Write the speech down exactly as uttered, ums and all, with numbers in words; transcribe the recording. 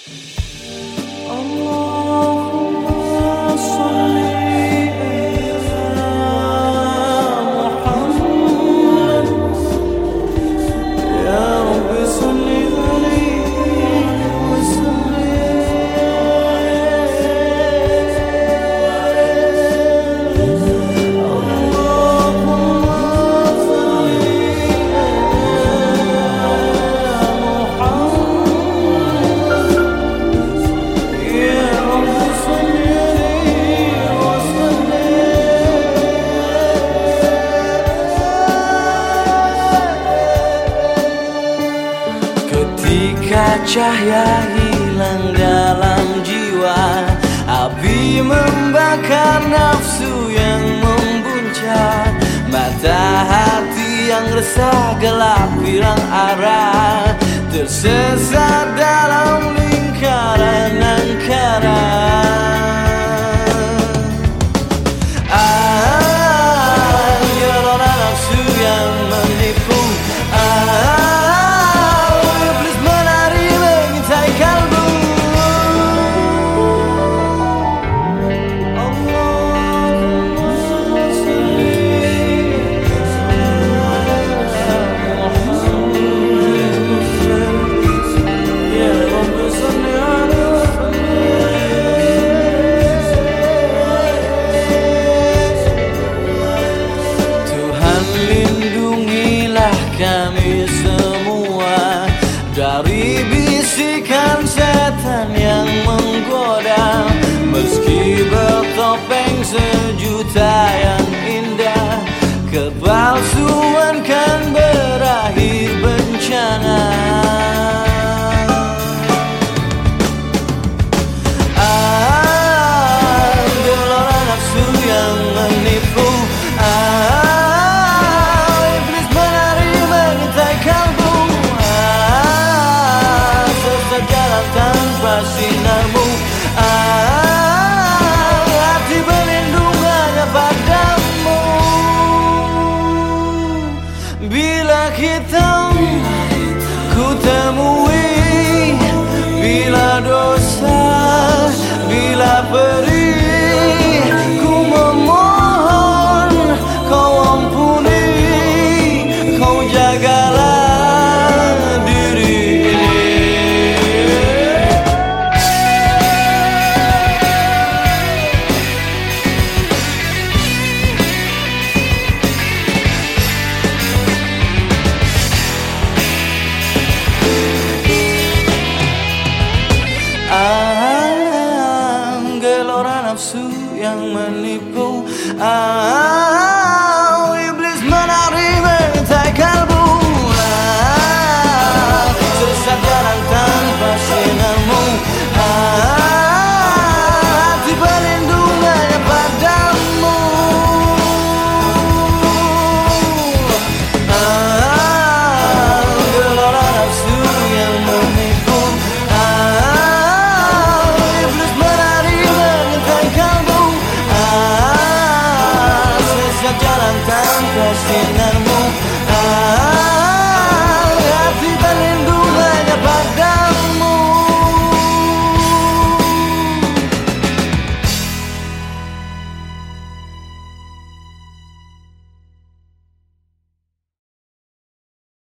Ketika cahaya hilang dalam jiwa, api membakar nafsu yang membuncah, mata hati yang resah gelap hilang arah, tersesat dalam lingkaran angkara. Ah, gelora nafsu yang menipu. Ah, kami semua dari bisikan setan yang menggoda, meski bertopeng sejuta yang indah, kepalsuan kan berakhir bencana. Ah, gelora nafsu yang menipu. Ah, tanpa sinarmu, ah, hati berlindung hanya padamu. Bila hitam ku temui, bila dosa, bila perih, ku memohon kau ampuni, kau jagalah gelora nafsu yang menipu. Ah,